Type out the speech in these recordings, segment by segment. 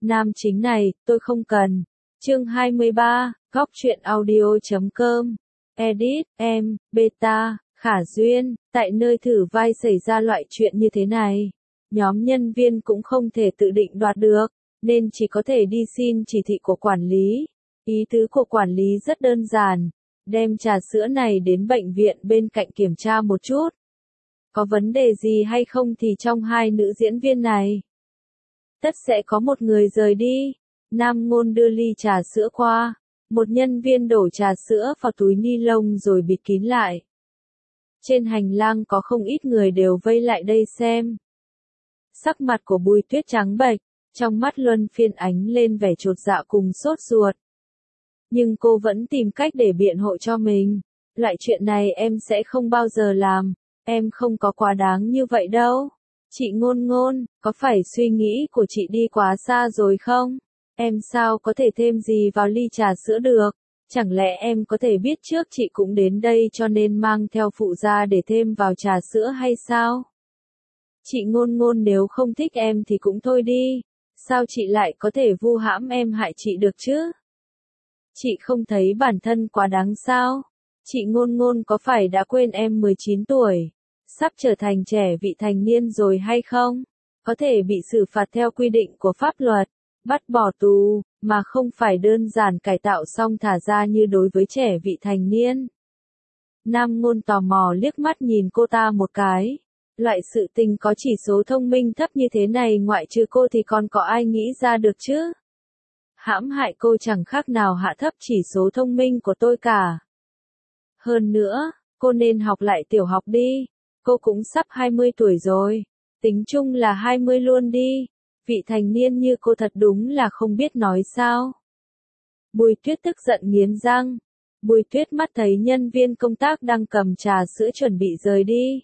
Nam chính này, tôi không cần. Chương 23, góc truyện audio.com. Edit, em, beta, Khả Duyên, tại nơi thử vai xảy ra loại chuyện như thế này. Nhóm nhân viên cũng không thể tự định đoạt được, nên chỉ có thể đi xin chỉ thị của quản lý. Ý tứ của quản lý rất đơn giản, đem trà sữa này đến bệnh viện bên cạnh kiểm tra một chút. Có vấn đề gì hay không thì trong hai nữ diễn viên này, tất sẽ có một người rời đi. Nam Ngôn đưa ly trà sữa qua, một nhân viên đổ trà sữa vào túi ni lông rồi bịt kín lại. Trên hành lang có không ít người đều vây lại đây xem. Sắc mặt của Bùi Tuyết trắng bệch, trong mắt luân phiên ánh lên vẻ chột dạ cùng sốt ruột. Nhưng cô vẫn tìm cách để biện hộ cho mình. Loại chuyện này em sẽ không bao giờ làm, em không có quá đáng như vậy đâu. Chị Ngôn Ngôn, có phải suy nghĩ của chị đi quá xa rồi không? Em sao có thể thêm gì vào ly trà sữa được? Chẳng lẽ em có thể biết trước chị cũng đến đây cho nên mang theo phụ gia để thêm vào trà sữa hay sao? Chị Ngôn Ngôn nếu không thích em thì cũng thôi đi. Sao chị lại có thể vu hãm em hại chị được chứ? Chị không thấy bản thân quá đáng sao? Chị Ngôn Ngôn có phải đã quên em 19 tuổi, sắp trở thành trẻ vị thành niên rồi hay không? Có thể bị xử phạt theo quy định của pháp luật, bắt bỏ tù, mà không phải đơn giản cải tạo xong thả ra như đối với trẻ vị thành niên. Nam Ngôn tò mò liếc mắt nhìn cô ta một cái. Loại sự tình có chỉ số thông minh thấp như thế này ngoại trừ cô thì còn có ai nghĩ ra được chứ? Hãm hại cô chẳng khác nào hạ thấp chỉ số thông minh của tôi cả. Hơn nữa, cô nên học lại tiểu học đi. Cô cũng sắp 20 tuổi rồi. Tính chung là 20 luôn đi. Vị thành niên như cô thật đúng là không biết nói sao. Bùi Tuyết tức giận nghiến răng. Bùi Tuyết mắt thấy nhân viên công tác đang cầm trà sữa chuẩn bị rời đi,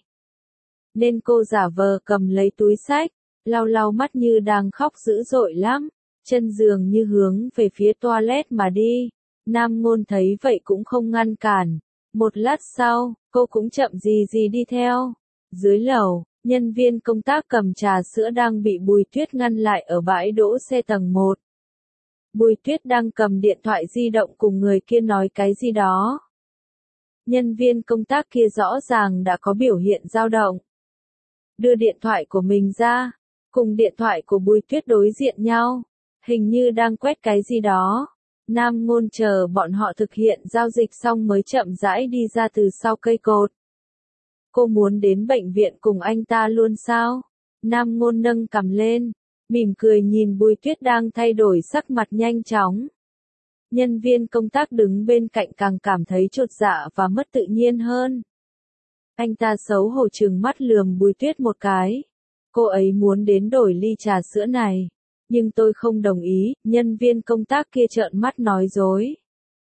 nên cô giả vờ cầm lấy túi xách, lau lau mắt như đang khóc dữ dội lắm, chân dường như hướng về phía toilet mà đi. Nam Ngôn thấy vậy cũng không ngăn cản. Một lát sau, cô cũng chậm gì gì đi theo. Dưới lầu, nhân viên công tác cầm trà sữa đang bị Bùi Tuyết ngăn lại ở bãi đỗ xe tầng 1. Bùi Tuyết đang cầm điện thoại di động cùng người kia nói cái gì đó. Nhân viên công tác kia rõ ràng đã có biểu hiện dao động. Đưa điện thoại của mình ra, cùng điện thoại của Bùi Tuyết đối diện nhau, hình như đang quét cái gì đó. Nam Ngôn chờ bọn họ thực hiện giao dịch xong mới chậm rãi đi ra từ sau cây cột. Cô muốn đến bệnh viện cùng anh ta luôn sao? Nam Ngôn nâng cằm lên, mỉm cười nhìn Bùi Tuyết đang thay đổi sắc mặt nhanh chóng. Nhân viên công tác đứng bên cạnh càng cảm thấy chột dạ và mất tự nhiên hơn. Anh ta xấu hổ trừng mắt lườm Bùi Tuyết một cái. Cô ấy muốn đến đổi ly trà sữa này, nhưng tôi không đồng ý. Nhân viên công tác kia trợn mắt nói dối.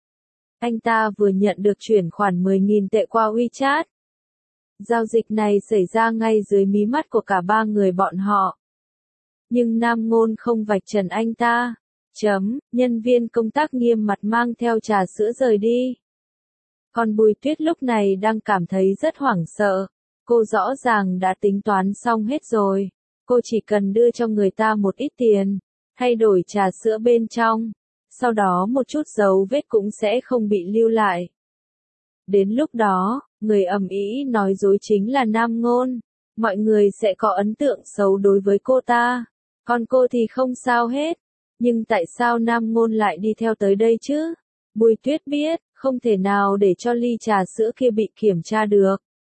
Anh ta vừa nhận được chuyển khoản 10.000 tệ qua WeChat. Giao dịch này xảy ra ngay dưới mí mắt của cả ba người bọn họ. Nhưng Nam Ngôn không vạch trần anh ta. Nhân viên công tác nghiêm mặt mang theo trà sữa rời đi. Còn Bùi Tuyết lúc này đang cảm thấy rất hoảng sợ. Cô rõ ràng đã tính toán xong hết rồi. Cô chỉ cần đưa cho người ta một ít tiền, thay đổi trà sữa bên trong. Sau đó một chút dấu vết cũng sẽ không bị lưu lại. Đến lúc đó, người ầm ĩ nói dối chính là Nam Ngôn. Mọi người sẽ có ấn tượng xấu đối với cô ta. Còn cô thì không sao hết. Nhưng tại sao Nam Ngôn lại đi theo tới đây chứ? Bùi Tuyết biết, không thể nào để cho ly trà sữa kia bị kiểm tra được.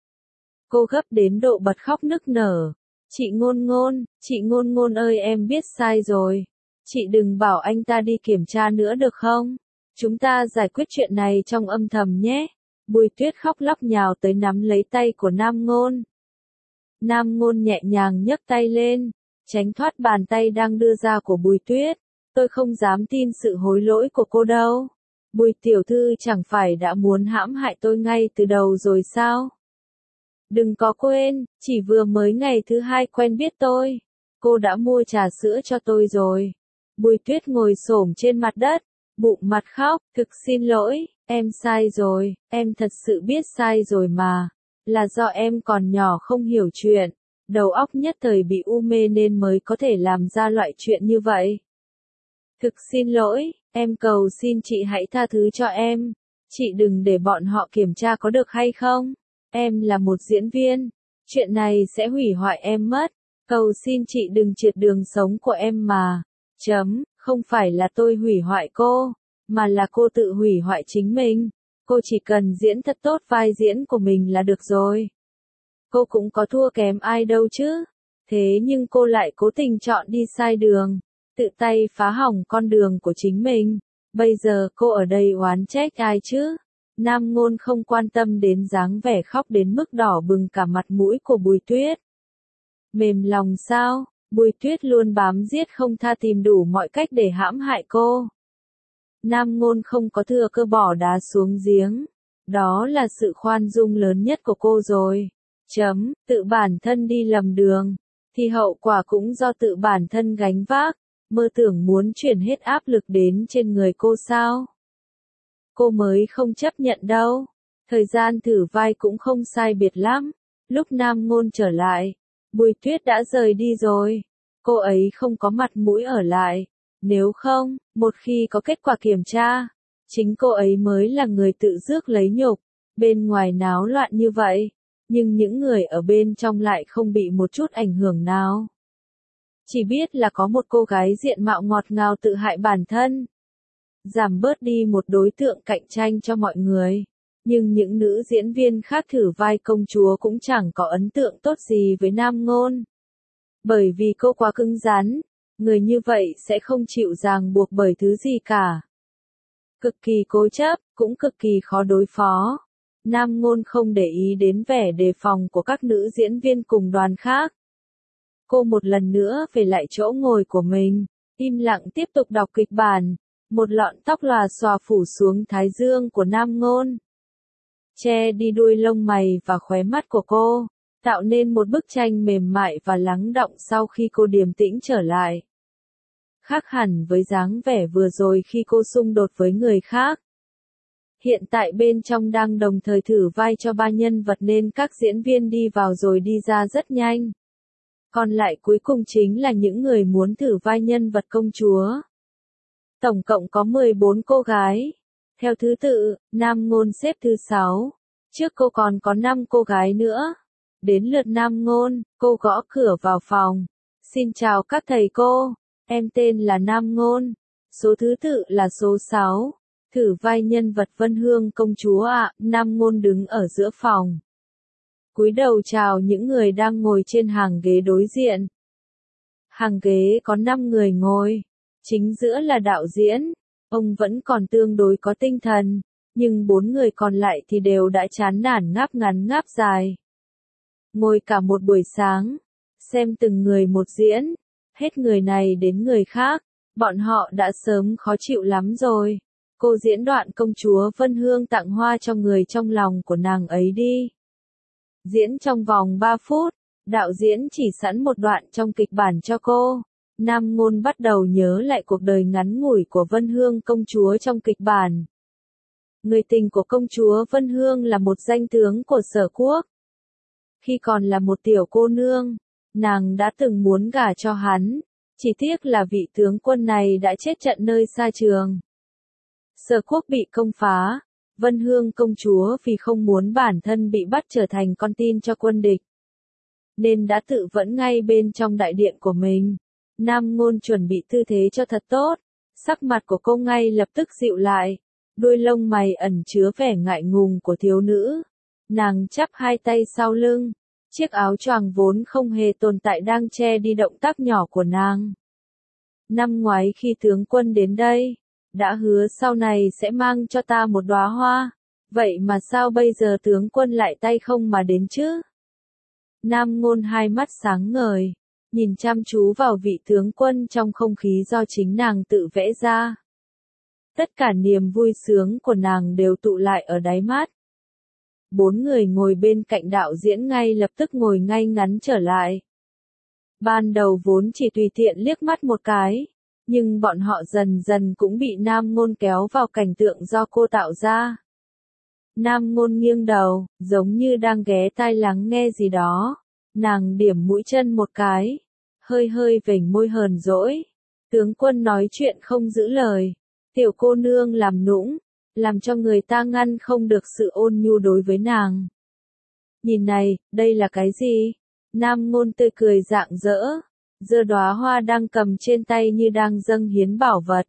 Cô gấp đến độ bật khóc nức nở. Chị Ngôn Ngôn ơi, em biết sai rồi. Chị đừng bảo anh ta đi kiểm tra nữa được không? Chúng ta giải quyết chuyện này trong âm thầm nhé. Bùi Tuyết khóc lóc nhào tới nắm lấy tay của Nam Ngôn. Nam Ngôn nhẹ nhàng nhấc tay lên, tránh thoát bàn tay đang đưa ra của Bùi Tuyết. Tôi không dám tin sự hối lỗi của cô đâu. Bùi tiểu thư chẳng phải đã muốn hãm hại tôi ngay từ đầu rồi sao? Đừng có quên, chỉ vừa mới ngày thứ 2 quen biết tôi, cô đã mua trà sữa cho tôi rồi. Bùi Tuyết ngồi xổm trên mặt đất, bụng mặt khóc, thực xin lỗi, em sai rồi, em thật sự biết sai rồi mà. Là do em còn nhỏ không hiểu chuyện, đầu óc nhất thời bị u mê nên mới có thể làm ra loại chuyện như vậy. Thực xin lỗi, em cầu xin chị hãy tha thứ cho em. Chị đừng để bọn họ kiểm tra có được hay không? Em là một diễn viên. Chuyện này sẽ hủy hoại em mất. Cầu xin chị đừng triệt đường sống của em mà. Không phải là tôi hủy hoại cô, mà là cô tự hủy hoại chính mình. Cô chỉ cần diễn thật tốt vai diễn của mình là được rồi. Cô cũng có thua kém ai đâu chứ. Thế nhưng cô lại cố tình chọn đi sai đường, tự tay phá hỏng con đường của chính mình. Bây giờ cô ở đây oán trách ai chứ? Nam Ngôn không quan tâm đến dáng vẻ khóc đến mức đỏ bừng cả mặt mũi của Bùi Tuyết. Mềm lòng sao? Bùi Tuyết luôn bám giết không tha tìm đủ mọi cách để hãm hại cô. Nam Ngôn không có thừa cơ bỏ đá xuống giếng. Đó là sự khoan dung lớn nhất của cô rồi. Tự bản thân đi lầm đường, thì hậu quả cũng do tự bản thân gánh vác. Mơ tưởng muốn chuyển hết áp lực đến trên người cô sao? Cô mới không chấp nhận đâu. Thời gian thử vai cũng không sai biệt lắm. Lúc Nam Ngôn trở lại, Bùi Tuyết đã rời đi rồi. Cô ấy không có mặt mũi ở lại. Nếu không, một khi có kết quả kiểm tra, chính cô ấy mới là người tự rước lấy nhục. Bên ngoài náo loạn như vậy, nhưng những người ở bên trong lại không bị một chút ảnh hưởng nào. Chỉ biết là có một cô gái diện mạo ngọt ngào tự hại bản thân. Giảm bớt đi một đối tượng cạnh tranh cho mọi người. Nhưng những nữ diễn viên khác thử vai công chúa cũng chẳng có ấn tượng tốt gì với Nam Ngôn. Bởi vì cô quá cứng rắn, người như vậy sẽ không chịu ràng buộc bởi thứ gì cả. Cực kỳ cố chấp, cũng cực kỳ khó đối phó. Nam Ngôn không để ý đến vẻ đề phòng của các nữ diễn viên cùng đoàn khác. Cô một lần nữa về lại chỗ ngồi của mình, im lặng tiếp tục đọc kịch bản. Một lọn tóc lòa xòa phủ xuống thái dương của Nam Ngôn, che đi đuôi lông mày và khóe mắt của cô, tạo nên một bức tranh mềm mại và lắng đọng sau khi cô điềm tĩnh trở lại. Khác hẳn với dáng vẻ vừa rồi khi cô xung đột với người khác. Hiện tại bên trong đang đồng thời thử vai cho 3 nhân vật nên các diễn viên đi vào rồi đi ra rất nhanh. Còn lại cuối cùng chính là những người muốn thử vai nhân vật công chúa. Tổng cộng có 14 cô gái. Theo thứ tự, Nam Ngôn xếp thứ 6. Trước cô còn có 5 cô gái nữa. Đến lượt Nam Ngôn, cô gõ cửa vào phòng. Xin chào các thầy cô, em tên là Nam Ngôn. Số thứ tự là số 6. Thử vai nhân vật Vân Hương công chúa ạ. Nam Ngôn đứng ở giữa phòng, cúi đầu chào những người đang ngồi trên hàng ghế đối diện. Hàng ghế có 5 người ngồi. Chính giữa là đạo diễn. Ông vẫn còn tương đối có tinh thần, nhưng 4 người còn lại thì đều đã chán nản ngáp ngắn ngáp dài. Ngồi cả một buổi sáng, xem từng người một diễn, hết người này đến người khác, bọn họ đã sớm khó chịu lắm rồi. Cô diễn đoạn công chúa Vân Hương tặng hoa cho người trong lòng của nàng ấy đi. Diễn trong vòng 3 phút, đạo diễn chỉ sẵn một đoạn trong kịch bản cho cô. Nam Ngôn bắt đầu nhớ lại cuộc đời ngắn ngủi của Vân Hương công chúa trong kịch bản. Người tình của công chúa Vân Hương là một danh tướng của Sở Quốc. Khi còn là một tiểu cô nương, nàng đã từng muốn gả cho hắn, chỉ tiếc là vị tướng quân này đã chết trận nơi xa trường. Sở Quốc bị công phá, Vân Hương công chúa vì không muốn bản thân bị bắt trở thành con tin cho quân địch, nên đã tự vẫn ngay bên trong đại điện của mình. Nam Ngôn chuẩn bị tư thế cho thật tốt, sắc mặt của cô ngay lập tức dịu lại, đuôi lông mày ẩn chứa vẻ ngại ngùng của thiếu nữ. Nàng chắp hai tay sau lưng, chiếc áo choàng vốn không hề tồn tại đang che đi động tác nhỏ của nàng. Năm ngoái khi tướng quân đến đây, đã hứa sau này sẽ mang cho ta một đóa hoa, vậy mà sao bây giờ tướng quân lại tay không mà đến chứ? Nam Ngôn hai mắt sáng ngời, nhìn chăm chú vào vị tướng quân trong không khí do chính nàng tự vẽ ra. Tất cả niềm vui sướng của nàng đều tụ lại ở đáy mắt. 4 người ngồi bên cạnh đạo diễn ngay lập tức ngồi ngay ngắn trở lại. Ban đầu vốn chỉ tùy tiện liếc mắt một cái, nhưng bọn họ dần dần cũng bị Nam Ngôn kéo vào cảnh tượng do cô tạo ra. Nam Ngôn nghiêng đầu, giống như đang ghé tai lắng nghe gì đó. Nàng điểm mũi chân một cái, hơi hơi vểnh môi hờn dỗi. Tướng quân nói chuyện không giữ lời. Tiểu cô nương làm nũng, làm cho người ta ngăn không được sự ôn nhu đối với nàng. Nhìn này, đây là cái gì? Nam Ngôn tươi cười rạng rỡ, giơ đóa hoa đang cầm trên tay như đang dâng hiến bảo vật.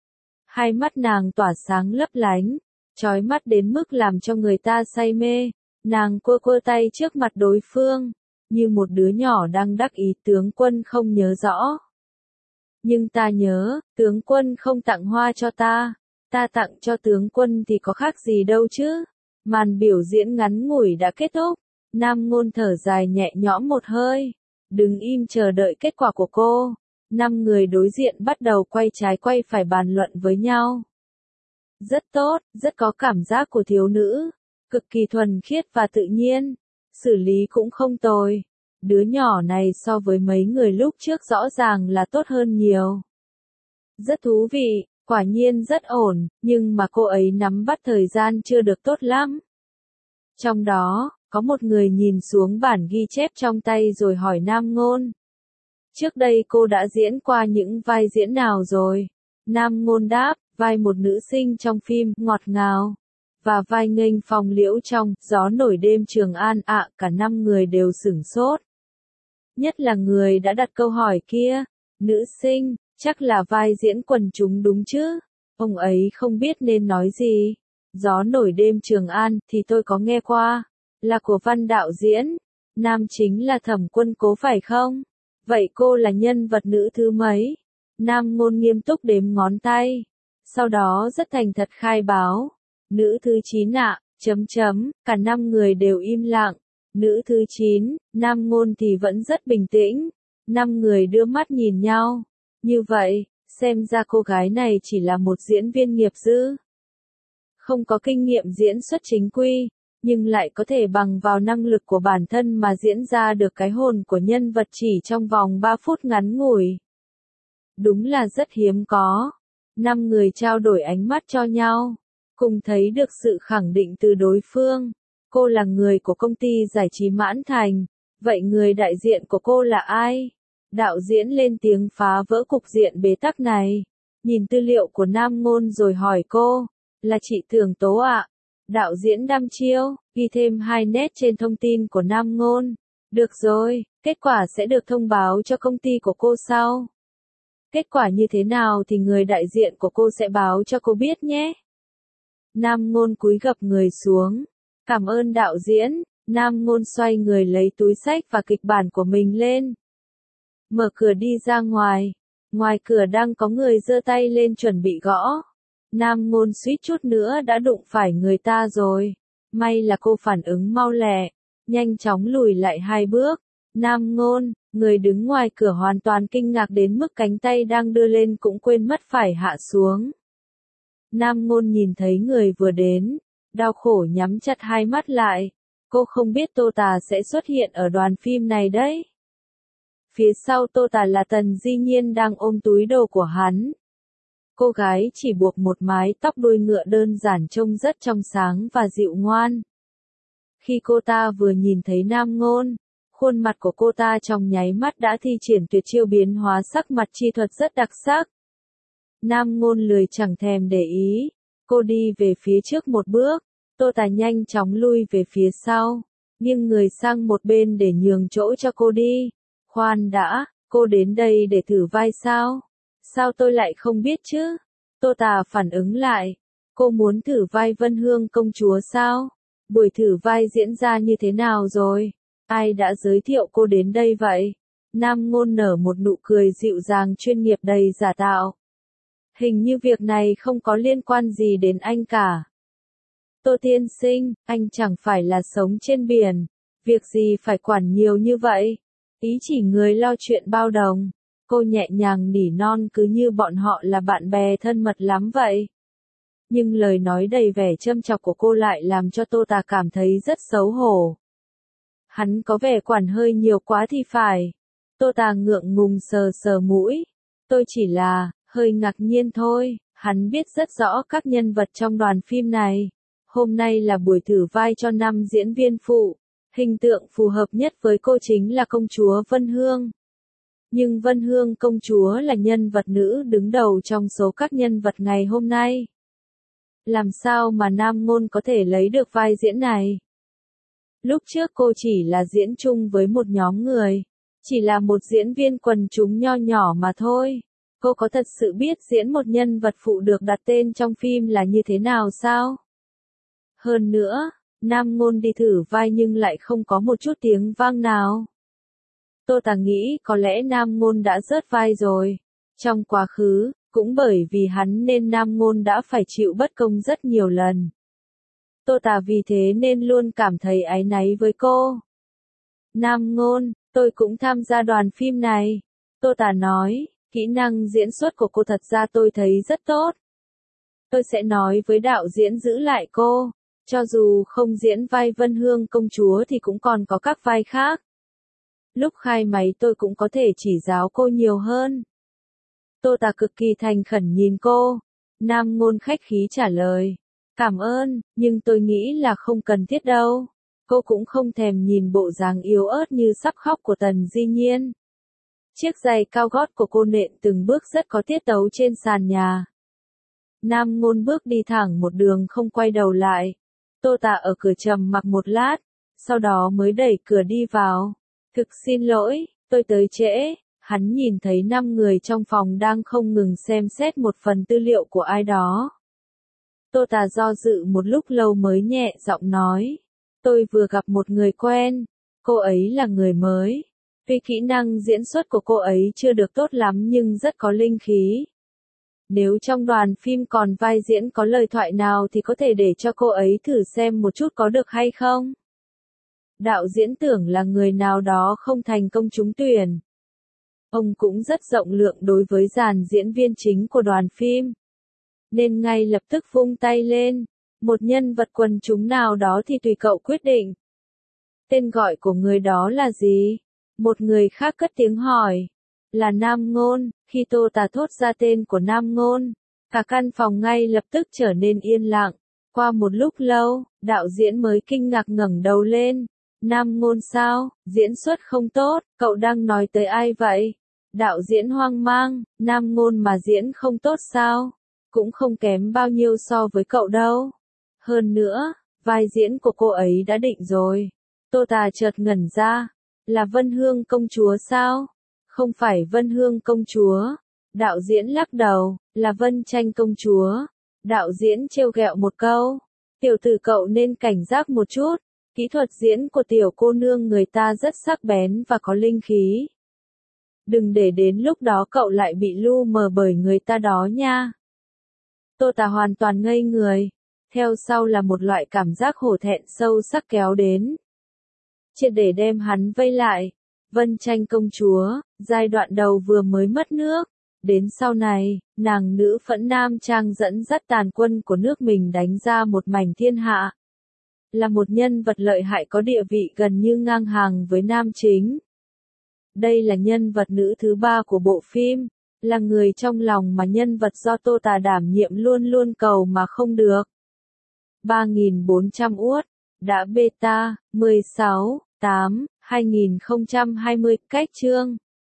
Hai mắt nàng tỏa sáng lấp lánh, chói mắt đến mức làm cho người ta say mê. Nàng quơ quơ tay trước mặt đối phương, như một đứa nhỏ đang đắc ý. Tướng quân không nhớ rõ. Nhưng ta nhớ, tướng quân không tặng hoa cho ta. Ta tặng cho tướng quân thì có khác gì đâu chứ. Màn biểu diễn ngắn ngủi đã kết thúc. Nam Ngôn thở dài nhẹ nhõm một hơi. Đứng im chờ đợi kết quả của cô. 5 người đối diện bắt đầu quay trái quay phải bàn luận với nhau. Rất tốt, rất có cảm giác của thiếu nữ. Cực kỳ thuần khiết và tự nhiên. Xử lý cũng không tồi. Đứa nhỏ này so với mấy người lúc trước rõ ràng là tốt hơn nhiều. Rất thú vị, quả nhiên rất ổn, nhưng mà cô ấy nắm bắt thời gian chưa được tốt lắm. Trong đó, có một người nhìn xuống bản ghi chép trong tay rồi hỏi Nam Ngôn. Trước đây cô đã diễn qua những vai diễn nào rồi? Nam Ngôn đáp, vai một nữ sinh trong phim Ngọt Ngào. Và vai nghênh phong liễu trong Gió nổi đêm Trường An ạ. Cả 5 người đều sửng sốt. Nhất là người đã đặt câu hỏi kia. Nữ sinh, chắc là vai diễn quần chúng đúng chứ? Ông ấy không biết nên nói gì. Gió nổi đêm Trường An thì tôi có nghe qua. Là của Văn đạo diễn. Nam chính là Thẩm Quân Cố phải không? Vậy cô là nhân vật nữ thứ mấy? Nam Ngôn nghiêm túc đếm ngón tay. Sau đó rất thành thật khai báo. Nữ thứ 9 ạ, cả 5 người đều im lặng. Nữ thứ 9, Nam Ngôn thì vẫn rất bình tĩnh. 5 người đưa mắt nhìn nhau. Như vậy, xem ra cô gái này chỉ là một diễn viên nghiệp dư. Không có kinh nghiệm diễn xuất chính quy, nhưng lại có thể bằng vào năng lực của bản thân mà diễn ra được cái hồn của nhân vật chỉ trong vòng 3 phút ngắn ngủi. Đúng là rất hiếm có. 5 người trao đổi ánh mắt cho nhau, cùng thấy được sự khẳng định từ đối phương. Cô là người của công ty giải trí Mãn Thành, vậy người đại diện của cô là ai? Đạo diễn lên tiếng phá vỡ cục diện bế tắc này. Nhìn tư liệu của Nam Ngôn rồi hỏi cô, là chị Thường Tố ạ. Đạo diễn đăm chiêu, ghi thêm 2 nét trên thông tin của Nam Ngôn. Được rồi, kết quả sẽ được thông báo cho công ty của cô sau. Kết quả như thế nào thì người đại diện của cô sẽ báo cho cô biết nhé. Nam Ngôn cúi gập người xuống. Cảm ơn đạo diễn. Nam Ngôn xoay người lấy túi xách và kịch bản của mình lên. Mở cửa đi ra ngoài. Ngoài cửa đang có người giơ tay lên chuẩn bị gõ. Nam Ngôn suýt chút nữa đã đụng phải người ta rồi. May là cô phản ứng mau lẹ, nhanh chóng lùi lại 2 bước. Nam Ngôn, người đứng ngoài cửa hoàn toàn kinh ngạc đến mức cánh tay đang đưa lên cũng quên mất phải hạ xuống. Nam Ngôn nhìn thấy người vừa đến, đau khổ nhắm chặt 2 mắt lại. Cô không biết Tô Tà sẽ xuất hiện ở đoàn phim này đấy. Phía sau Tô Tà là Tần Di Nhiên đang ôm túi đồ của hắn. Cô gái chỉ buộc một mái tóc đuôi ngựa đơn giản trông rất trong sáng và dịu ngoan. Khi cô ta vừa nhìn thấy Nam Ngôn, khuôn mặt của cô ta trong nháy mắt đã thi triển tuyệt chiêu biến hóa sắc mặt chi thuật rất đặc sắc. Nam Ngôn lười chẳng thèm để ý, cô đi về phía trước một bước, Tô Tà nhanh chóng lui về phía sau, nghiêng người sang một bên để nhường chỗ cho cô đi. Khoan đã, cô đến đây để thử vai sao? Sao tôi lại không biết chứ? Tô Tà phản ứng lại, cô muốn thử vai Vân Hương công chúa sao? Buổi thử vai diễn ra như thế nào rồi? Ai đã giới thiệu cô đến đây vậy? Nam Ngôn nở một nụ cười dịu dàng chuyên nghiệp đầy giả tạo. Hình như việc này không có liên quan gì đến anh cả. Tô tiên sinh, anh chẳng phải là sống trên biển, việc gì phải quản nhiều như vậy? Ý chỉ người lo chuyện bao đồng. Cô nhẹ nhàng nỉ non cứ như bọn họ là bạn bè thân mật lắm vậy. Nhưng lời nói đầy vẻ châm chọc của cô lại làm cho Tô Tà cảm thấy rất xấu hổ. Hắn có vẻ quản hơi nhiều quá thì phải. Tô Tà ngượng ngùng sờ sờ mũi. Tôi chỉ là, hơi ngạc nhiên thôi. Hắn biết rất rõ các nhân vật trong đoàn phim này. Hôm nay là buổi thử vai cho 5 diễn viên phụ. Hình tượng phù hợp nhất với cô chính là công chúa Vân Hương. Nhưng Vân Hương công chúa là nhân vật nữ đứng đầu trong số các nhân vật ngày hôm nay. Làm sao mà Nam Ngôn có thể lấy được vai diễn này? Lúc trước cô chỉ là diễn chung với một nhóm người. Chỉ là một diễn viên quần chúng nho nhỏ mà thôi. Cô có thật sự biết diễn một nhân vật phụ được đặt tên trong phim là như thế nào sao? Hơn nữa, Nam Ngôn đi thử vai nhưng lại không có một chút tiếng vang nào. Tô Tà nghĩ có lẽ Nam Ngôn đã rớt vai rồi. Trong quá khứ, cũng bởi vì hắn nên Nam Ngôn đã phải chịu bất công rất nhiều lần. Tô Tà vì thế nên luôn cảm thấy áy náy với cô. Nam Ngôn, tôi cũng tham gia đoàn phim này. Tô Tà nói, kỹ năng diễn xuất của cô thật ra tôi thấy rất tốt. Tôi sẽ nói với đạo diễn giữ lại cô. Cho dù không diễn vai Vân Hương công chúa thì cũng còn có các vai khác. Lúc khai máy tôi cũng có thể chỉ giáo cô nhiều hơn. Tô Tà cực kỳ thành khẩn nhìn cô. Nam Ngôn khách khí trả lời. Cảm ơn, nhưng tôi nghĩ là không cần thiết đâu. Cô cũng không thèm nhìn bộ dáng yếu ớt như sắp khóc của Tần Di Nhiên. Chiếc giày cao gót của cô nện từng bước rất có tiết tấu trên sàn nhà. Nam Ngôn bước đi thẳng một đường không quay đầu lại. Tô Tà ở cửa trầm mặc một lát, sau đó mới đẩy cửa đi vào. Thực xin lỗi, tôi tới trễ. Hắn nhìn thấy 5 người trong phòng đang không ngừng xem xét một phần tư liệu của ai đó. Tô Tà do dự một lúc lâu mới nhẹ giọng nói. Tôi vừa gặp một người quen. Cô ấy là người mới. Tuy kỹ năng diễn xuất của cô ấy chưa được tốt lắm nhưng rất có linh khí. Nếu trong đoàn phim còn vai diễn có lời thoại nào thì có thể để cho cô ấy thử xem một chút có được hay không? Đạo diễn tưởng là người nào đó không thành công trúng tuyển. Ông cũng rất rộng lượng đối với dàn diễn viên chính của đoàn phim. Nên ngay lập tức vung tay lên. Một nhân vật quần chúng nào đó thì tùy cậu quyết định. Tên gọi của người đó là gì? Một người khác cất tiếng hỏi. Là Nam Ngôn. Khi Tô Tà thốt ra tên của Nam Ngôn, cả căn phòng ngay lập tức trở nên yên lặng. Qua một lúc lâu, đạo diễn mới kinh ngạc ngẩng đầu lên. Nam Ngôn sao? Diễn xuất không tốt, cậu đang nói tới ai vậy? Đạo diễn hoang mang, Nam Ngôn mà diễn không tốt sao? Cũng không kém bao nhiêu so với cậu đâu. Hơn nữa, vai diễn của cô ấy đã định rồi. Tô Tà chợt ngẩn ra. Là Vân Hương công chúa sao? Không phải Vân Hương công chúa. Đạo diễn lắc đầu, là Vân Tranh công chúa. Đạo diễn trêu ghẹo một câu. Tiểu tử cậu nên cảnh giác một chút. Kỹ thuật diễn của tiểu cô nương người ta rất sắc bén và có linh khí. Đừng để đến lúc đó cậu lại bị lu mờ bởi người ta đó nha. Tô Tà hoàn toàn ngây người. Theo sau là một loại cảm giác hổ thẹn sâu sắc kéo đến. Triệt để đem hắn vây lại. Vân Tranh công chúa, giai đoạn đầu vừa mới mất nước. Đến sau này, nàng nữ phẫn nam trang dẫn dắt tàn quân của nước mình đánh ra một mảnh thiên hạ. Là một nhân vật lợi hại có địa vị gần như ngang hàng với nam chính. Đây là nhân vật nữ thứ 3 của bộ phim. Là người trong lòng mà nhân vật do Tô Tà đảm nhiệm luôn luôn cầu mà không được. 3400 uất. Đã beta, 16, 8, 2020, cách chương.